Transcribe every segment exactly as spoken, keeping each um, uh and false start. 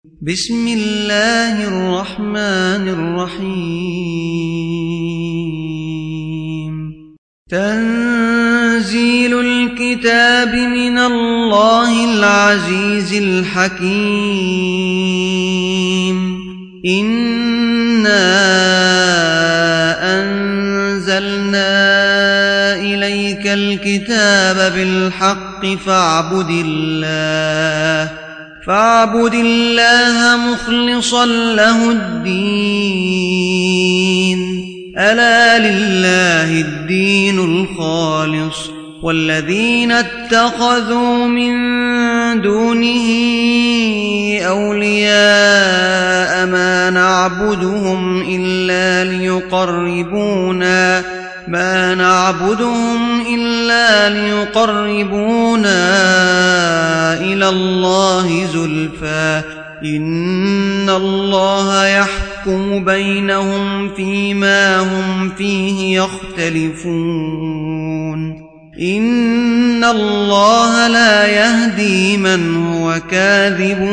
بسم الله الرحمن الرحيم تنزيل الكتاب من الله العزيز الحكيم إنا أنزلنا إليك الكتاب بالحق فاعبد الله فاعبد الله مخلصا له الدين ألا لله الدين الخالص والذين اتخذوا من دونه أولياء ما نعبدهم إلا ليقربونا ما نعبدهم إلا ليقربونا إلى الله زلفى إن الله يحكم بينهم فيما هم فيه يختلفون إن الله لا يهدي من هو كاذب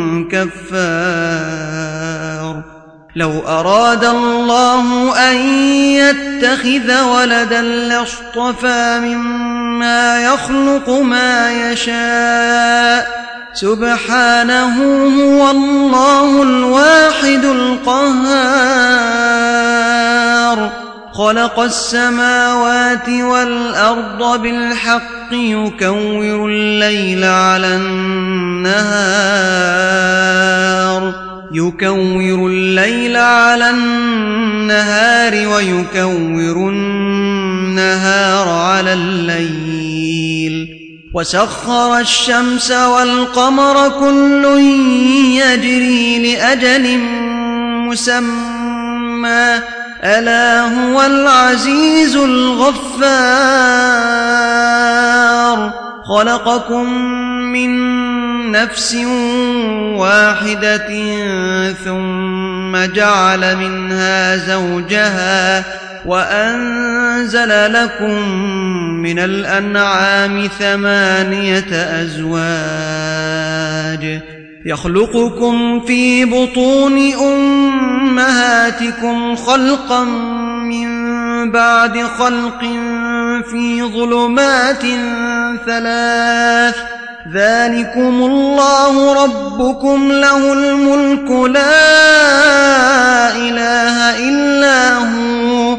كفار لو أراد الله أن يتخذ ولدا لاصطفى مما يخلق ما يشاء سبحانه هو الله الواحد القهار خلق السماوات والأرض بالحق يكور الليل على النهار يكور الليل على النهار ويكور النهار على الليل وسخر الشمس والقمر كل يجري لأجل مسمى ألا هو العزيز الغفار خلقكم من نفس واحدة ثم جعل منها زوجها وأنزل لكم من الأنعام ثمانية أزواج يخلقكم في بطون أمهاتكم خلقا من بعد خلق في ظلمات ثلاث ذلكم الله ربكم له الملك لا إله إلا هو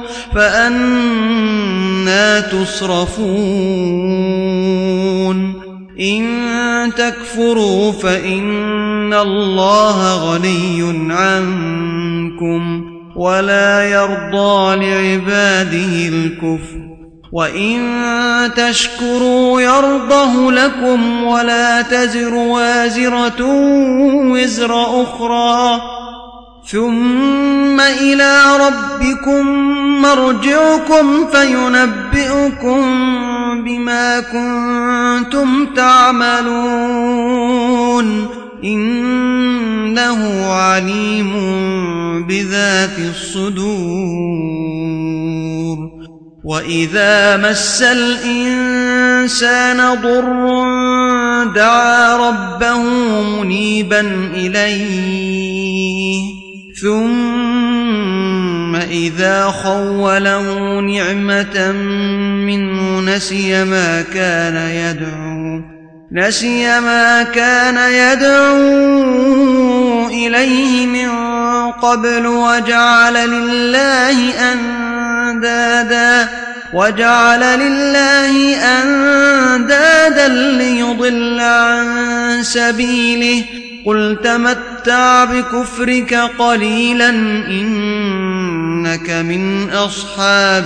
فأنى تصرفون إن تكفروا فإن الله غني عنكم ولا يرضى لعباده الكفر وإن تشكروا يرضه لكم ولا تزر وازرة وزر أخرى ثم إلى ربكم مرجعكم فينبئكم بما كنتم تعملون إنه عليم بذات الصدور وإذا مس الإنسان ضر دعا ربه منيبا إليه ثم إذا خوله نعمة منه نسي ما كان يدعو نسي ما كان يدعو إليه من قبل وجعل لله أندادا وجعل لله أندادا ليضل عن سبيله قل تمتع بكفرك قليلا إنك من أصحاب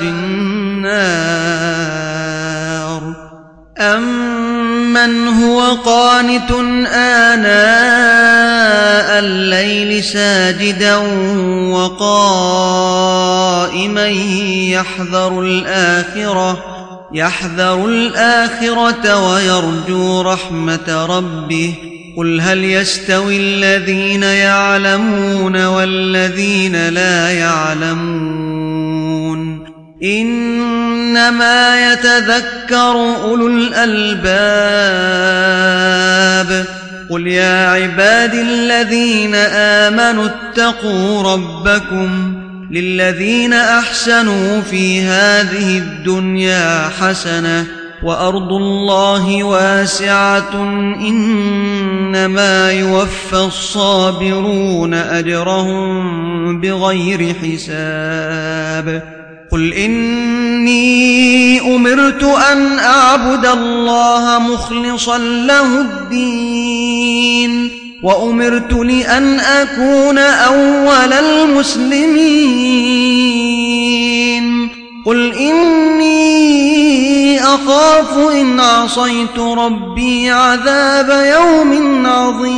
النار أمن هو قانت آناء الليل ساجدا وقائما يحذر الآخرة يحذر الآخرة ويرجو رحمة ربه قل هل يستوي الذين يعلمون والذين لا يعلمون إنما يتذكر أولو الألباب قل يا عبادي الذين آمنوا اتقوا ربكم للذين أحسنوا في هذه الدنيا حسنة وأرض الله واسعة إنما يوفى الصابرون أجرهم بغير حساب قل إني أمرت أن أعبد الله مخلصا له الدين وأمرت لأن أكون أول المسلمين قل إني أخاف إن عصيت ربي عذاب يوم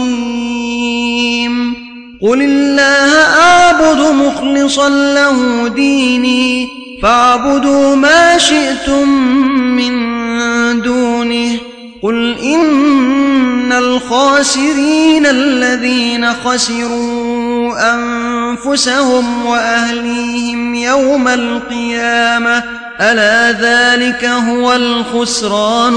عظيم قل الله أعبد مخلصا له ديني فاعبدوا ما شئتم من دونه قل إن الخاسرين الذين خسروا أنفسهم وأهليهم يوم القيامة ألا ذلك هو الخسران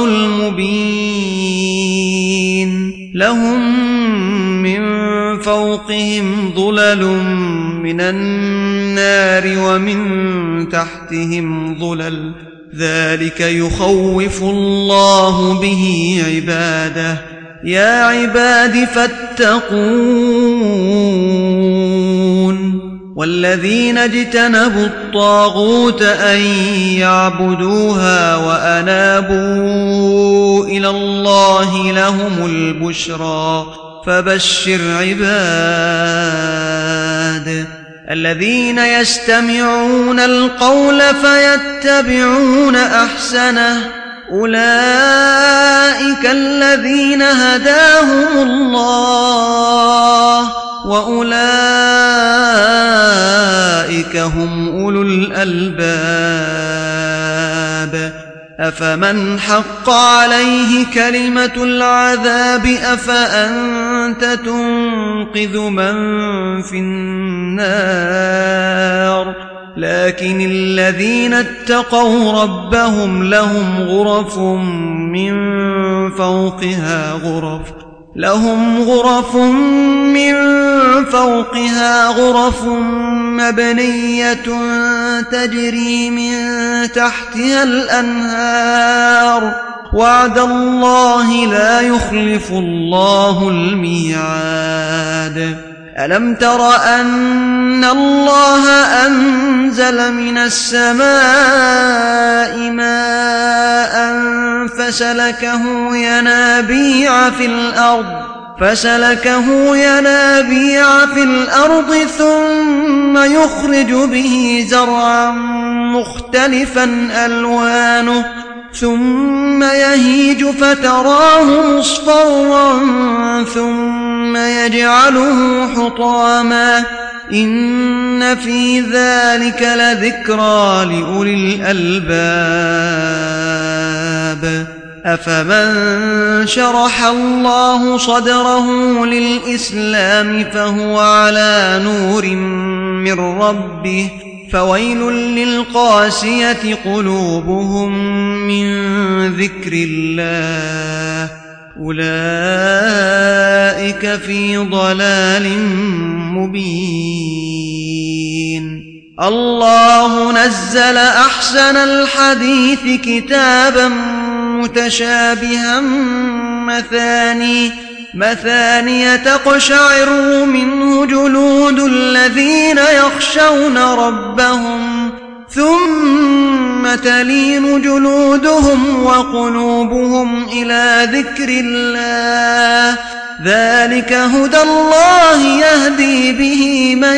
المبين لهم من فوقهم ظلل من النار ومن تحتهم ظلل ذلك يخوف الله به عباده يا عباد فاتقون والذين اجتنبوا الطاغوت أن يعبدوها وأنابوا إلى الله لهم البشرى فبشر عباد الذين يستمعون القول فيتبعون أحسنه أولئك الذين هداهم الله وأولئك هم أولو الألباب أفمن حق عليه كلمة العذاب أفأنت تنقذ من في النار لكن الذين اتقوا ربهم لهم غرف من فوقها غرف لهم غرف من فوقها غرف مبنية تجري من تحتها الأنهار وعد الله لا يخلف الله الميعاد ألم تر أن الله أنزل من السماء ماء فسلكه ينابيع في الأرض فسلكه ينابيع في الأرض ثم يخرج به زرعا مختلفا ألوانه ثم يهيج فتراه مصفرا ثم يجعله حطاما إن في ذلك لذكرى لأولي الألباب أفمن شرح الله صدره للإسلام فهو على نور من ربه فويل للقاسية قلوبهم من ذكر الله أولئك في ضلال مبين الله نزل أحسن الحديث كتابا متشابها مثاني مثانية تقشعر منه جلود الذين يخشون ربهم ثم تلين جلودهم وقلوبهم إلى ذكر الله ذلك هدى الله يهدي به من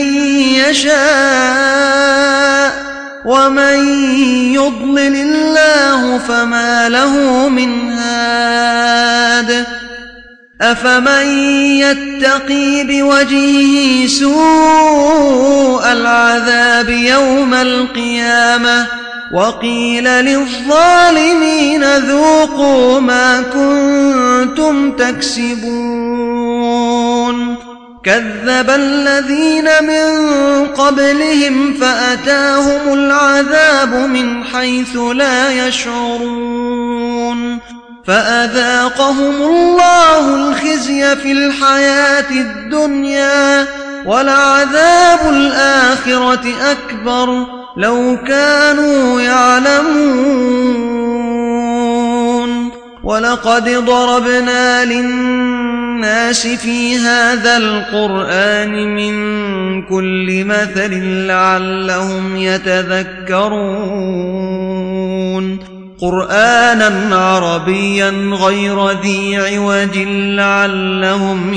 يشاء ومن يضلل الله فما له من هاد أفمن يتقي بوجهه سوء العذاب يوم القيامة وقيل للظالمين ذوقوا ما كنتم تكسبون كذب الذين من قبلهم فأتاهم العذاب من حيث لا يشعرون فأذاقهم الله الخزي في الحياة الدنيا ولعذاب الآخرة أكبر لو كانوا يعلمون ولقد ضربنا للناس في هذا القرآن من كل مثل لعلهم يتذكرون قرآنا عربيا غير ذي عوج لعلهم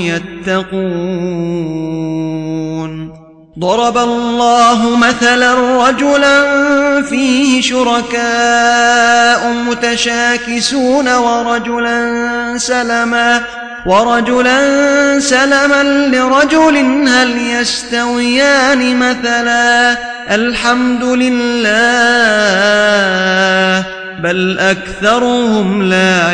يتقون ضرب الله مثلا رجلا فيه شركاء متشاكسون ورجلا سلما ورجلا سلما لرجل هل يستويان مثلا الحمد لله بل أكثرهم لا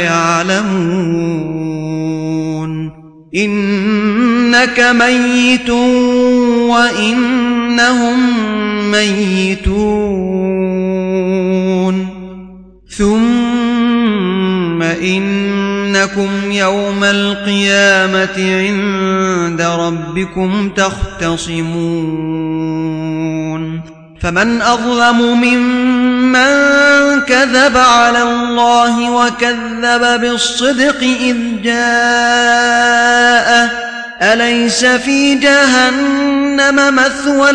يعلمون إنك ميت وإنهم ميتون ثم إنكم يوم القيامة عند ربكم تختصمون فمن أظلم ممن كذب على الله وكذب بالصدق إذ جاءه أليس في جهنم مثوى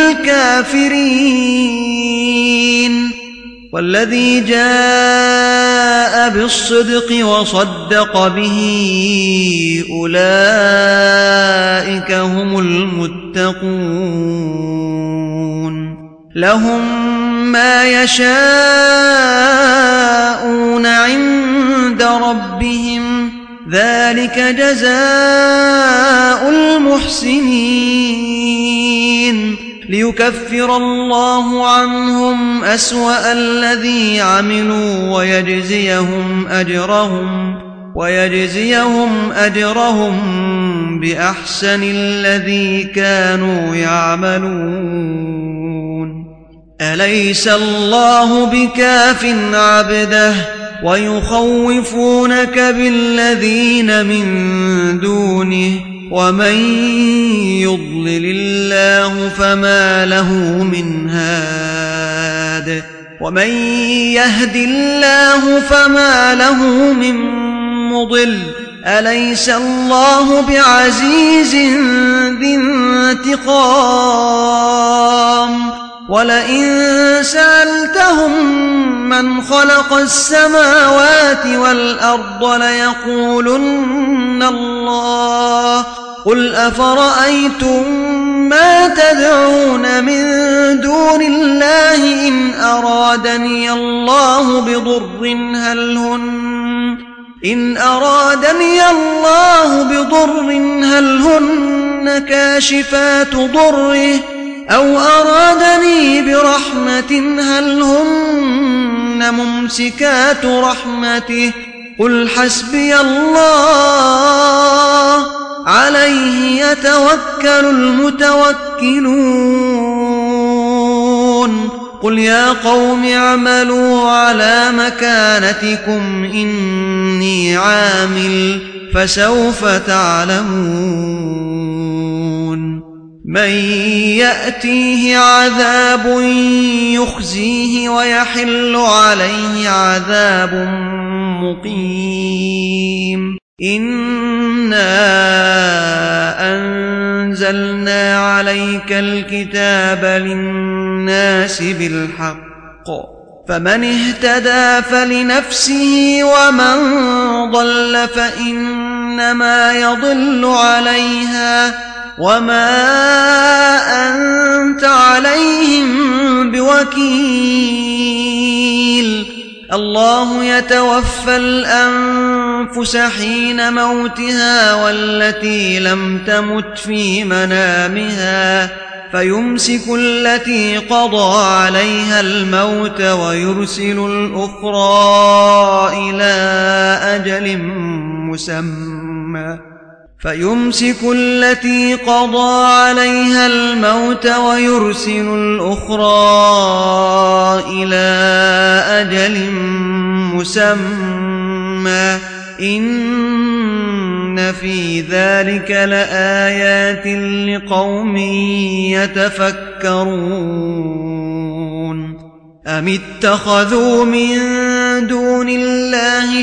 للكافرين والذي جاء بالصدق وصدق به أولئك هم المتقون لهم ما يشاءون عند ربهم ذلك جزاء المحسنين ليكفر الله عنهم أسوأ الذي عملوا ويجزيهم أجرهم ويجزيهم أجرهم بأحسن الذي كانوا يعملون أليس الله بكاف عبده ويخوفونك بالذين من دونه ومن يضلل الله فما له من هاد ومن يهد الله فما له من مضل أليس الله بعزيز ذي انتقام ولئن سألتهم من خلق السماوات والأرض ليقولن الله قل أفرأيتم ما تدعون من دون الله إن أرادني الله بضر هل هن إن أرادني الله بضر هل هن كاشفات ضره أو أرادني برحمة هل هن ممسكات رحمته قل حسبي الله عليه يتوكل المتوكلون قل يا قوم اعملوا على مكانتكم إني عامل فسوف تعلمون من يأتيه عذاب يخزيه ويحل عليه عذاب مقيم إنا أنزلنا عليك الكتاب للناس بالحق فمن اهتدى فلنفسه ومن ضل فإنما يضل عليها وما أنت عليهم بوكيل الله يتوفى الأنفس حين موتها والتي لم تمت في منامها فيمسك التي قضى عليها الموت ويرسل الأخرى إلى أجل مسمى فيمسك التي قضى عليها الموت ويرسل الأخرى إلى أجل مسمى مسمى إن في ذلك لآيات لقوم يتفكرون أم اتخذوا من دون الله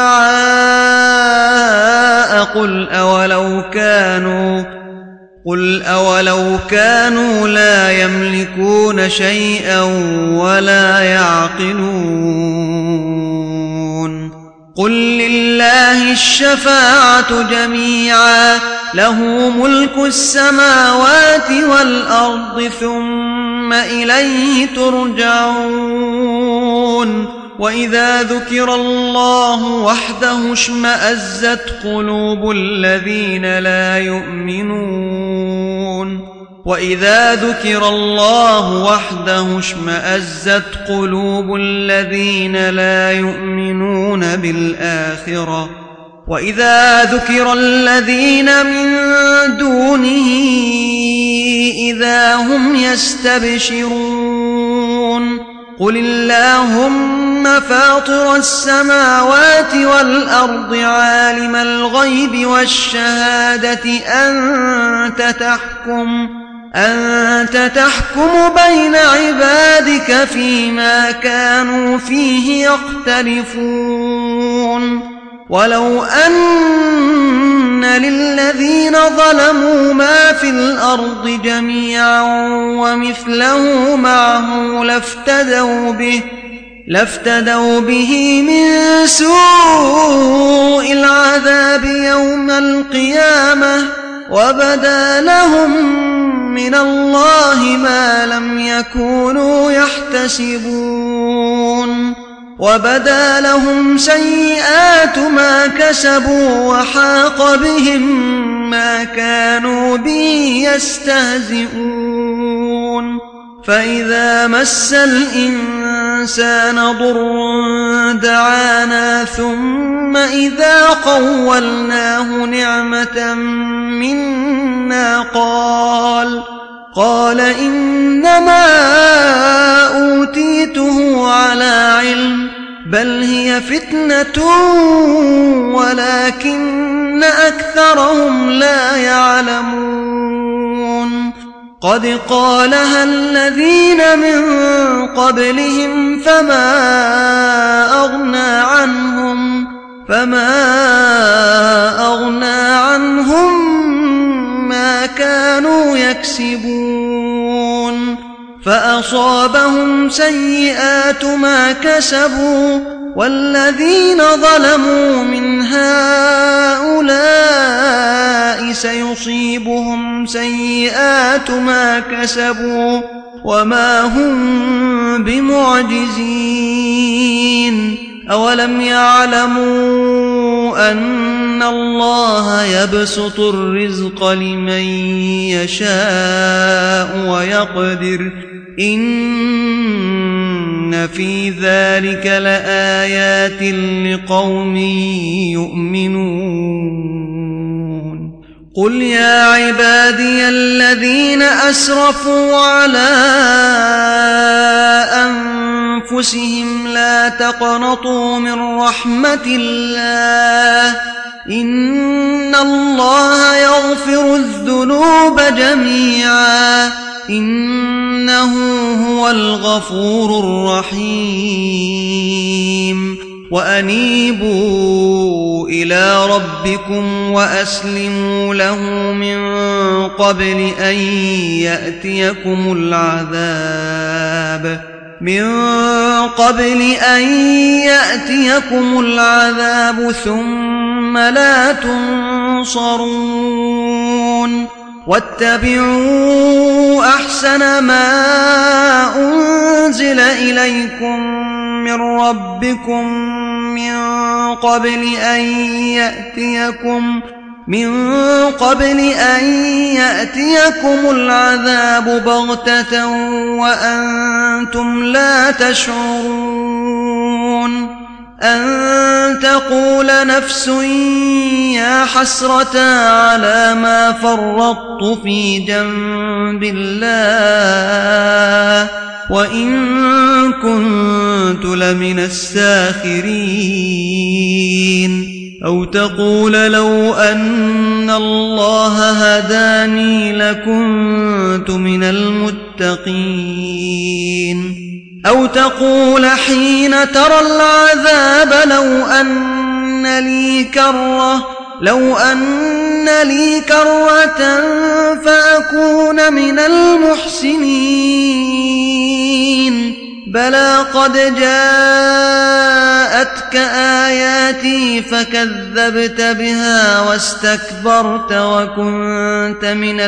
شفعاء قل أولو كانوا قل أولو كانوا لا يملكون شيئا ولا يعقلون قل لله الشفاعة جميعا له ملك السماوات والأرض ثم إليه ترجعون وإذا ذكر الله وحده اشمأزت قلوب الذين لا يؤمنون وإذا ذكر الله وحده اشمأزت قلوب الذين لا يؤمنون بالآخرة وإذا ذكر الذين من دونه إذا هم يستبشرون قل اللهم فاطر السماوات والأرض عالم الغيب والشهادة أنت تحكم أنت تحكم بين عبادك فيما كانوا فيه يختلفون ولو أن للذين ظلموا ما في الأرض جميعا ومثله معه لافتدوا به لافتدوا به من سوء العذاب يوم القيامة وبدا لهم من الله ما لم يكونوا يحتسبون وبدا لهم سيئات ما كسبوا وحاق بهم ما كانوا به يستهزئون فإذا مس الإنسان ضر دعانا ثم إذا خولناه نعمة منا قال قال إنما أوتيته على علم بل هي فتنة ولكن أكثرهم لا يعلمون قد قالها الذين من قبلهم فما أغنى عنهم فما أغنى عنهم ما كانوا يكسبون فأصابهم سيئات ما كسبوا والذين ظلموا من هؤلاء سيصيبهم سيئات ما كسبوا وما هم بمعجزين أولم يعلموا أن الله يبسط الرزق لمن يشاء ويقدر إن في ذلك لآيات لقوم يؤمنون قل يا عبادي الذين أسرفوا على أنفسهم لا تقنطوا من رحمة الله إن الله يغفر الذنوب جميعا إنه هو الغفور الرحيم وأنيبوا إلى ربكم وأسلموا له من قبل أن يأتيكم العذاب من قبل أن يأتيكم العذاب ثم لا تنصرون واتبعوا أحسن ما أنزل إليكم من ربكم من قبل أن يأتيكم من قبل أن يأتيكم العذاب بغتة وأنتم لا تشعرون أن تقول نفس يا حسرة على ما فرطت في جنب الله وإن كنت لمن الساخرين أو تقول لو أن الله هداني لكنت من المتقين أو تقول حين ترى العذاب لو أن لي كرة لو أن لي كرة فأكون من المحسنين بلى قد جاءتك آياتي فكذبت بها واستكبرت وكنت من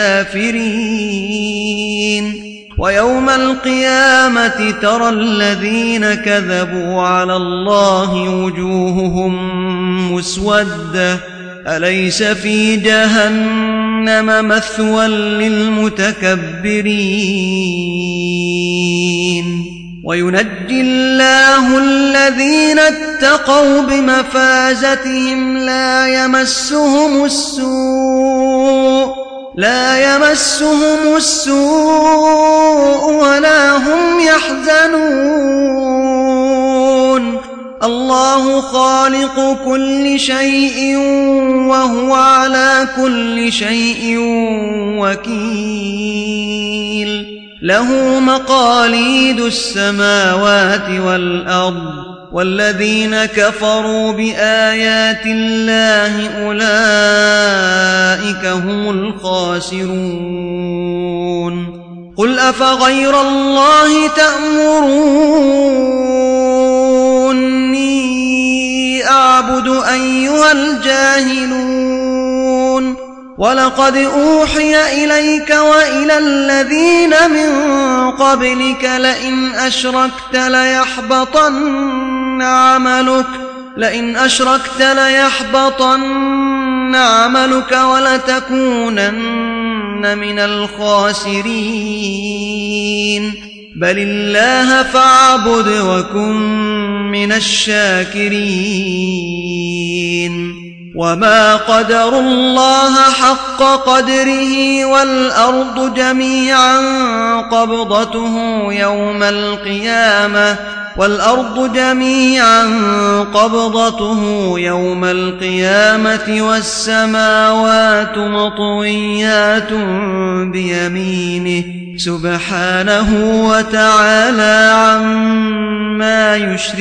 الكافرين ويوم القيامة ترى الذين كذبوا على الله وجوههم مسودة أليس في جهنم مثوى للمتكبرين وينجي الله الذين اتقوا بمفازتهم لا يمسهم السوء لا يمسهم السوء ولا هم يحزنون الله خالق كل شيء وهو على كل شيء وكيل له مقاليد السماوات والأرض والذين كفروا بآيات الله أولئك هم الخاسرون قل أفغير الله تأمروني أعبد أيها الجاهلون ولقد أوحي إليك وإلى الذين من قبلك لئن أشركت ليحبطن عملك لئن أشركت ليحبطن عملك ولتكونن من الخاسرين بل الله فاعبد وكن من الشاكرين وما قدروا الله حق قدره والأرض جميعا قبضته يوم القيامة والأرض جميعا قبضته يوم القيامة والسماوات مطويات بيمينه سبحانه وتعالى عما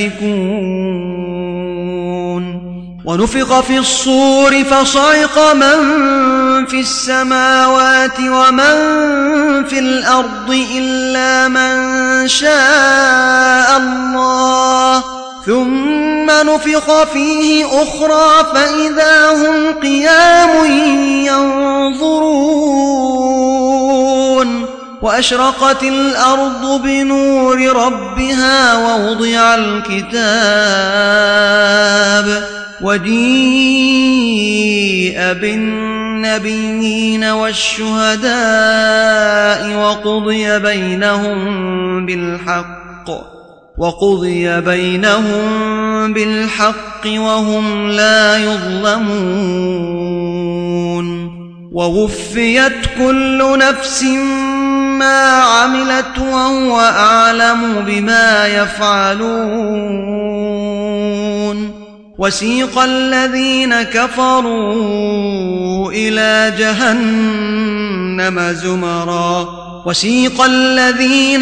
يشركون ونفخ في الصور فصعق من في السماوات ومن في الأرض إلا من شاء الله ثم نفخ فيه أخرى فإذا هم قيام ينظرون وأشرقت الأرض بنور ربها ووضع الكتاب وجيء بالنبيين والشهداء وقضي بينهم بالحق وقضي بينهم بالحق وهم لا يظلمون ووفيت كل نفس ما عملت وهو أعلم بما يفعلون وسيق الذين كفروا إلى جهنم زمرا وسيق الذين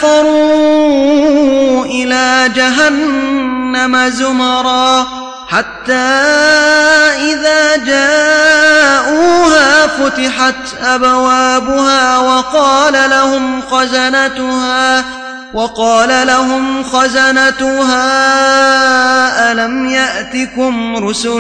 كفروا إلى جهنم زمرا حتى إذا جاءوها فتحت أبوابها وقال لهم خزنتها وقال لهم خزنتها ألم يأتكم رسل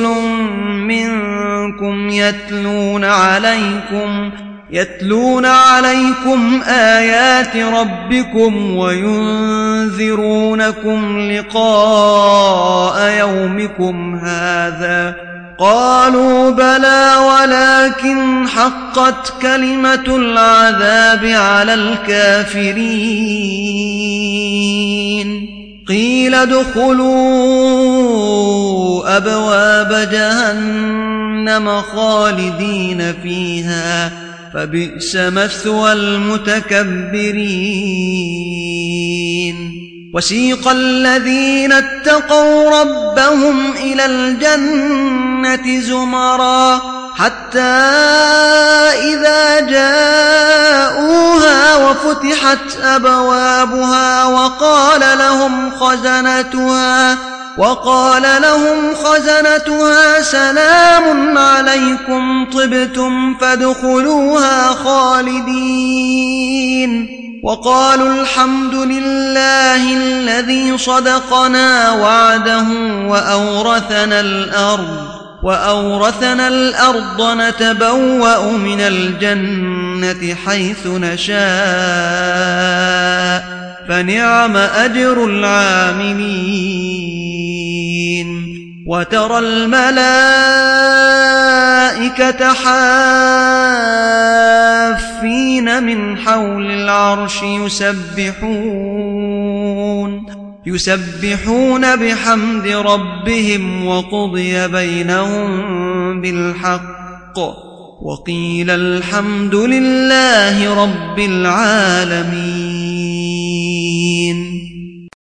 منكم يتلون عليكم يتلون عليكم آيات ربكم وينذرونكم لقاء يومكم هذا قالوا بلى ولكن حقت كلمة العذاب على الكافرين قيل ادخلوا أبواب جهنم خالدين فيها فبئس مثوى المتكبرين وسيق الذين اتقوا ربهم إلى الجنة زمرا حتى إذا جاءوها وفتحت أبوابها وقال لهم خزنتها وقال لهم خزنتها سلام عليكم طبتم فادخلوها خالدين وقالوا الحمد لله الذي صدقنا وعده وأورثنا الأرض وأورثنا الأرض نتبوأ من الجنة حيث نشاء فنعم أجر العاملين وترى الملائكة حافين من حول العرش يسبحون يسبحون بحمد ربهم وقضي بينهم بالحق وقيل الحمد لله رب العالمين.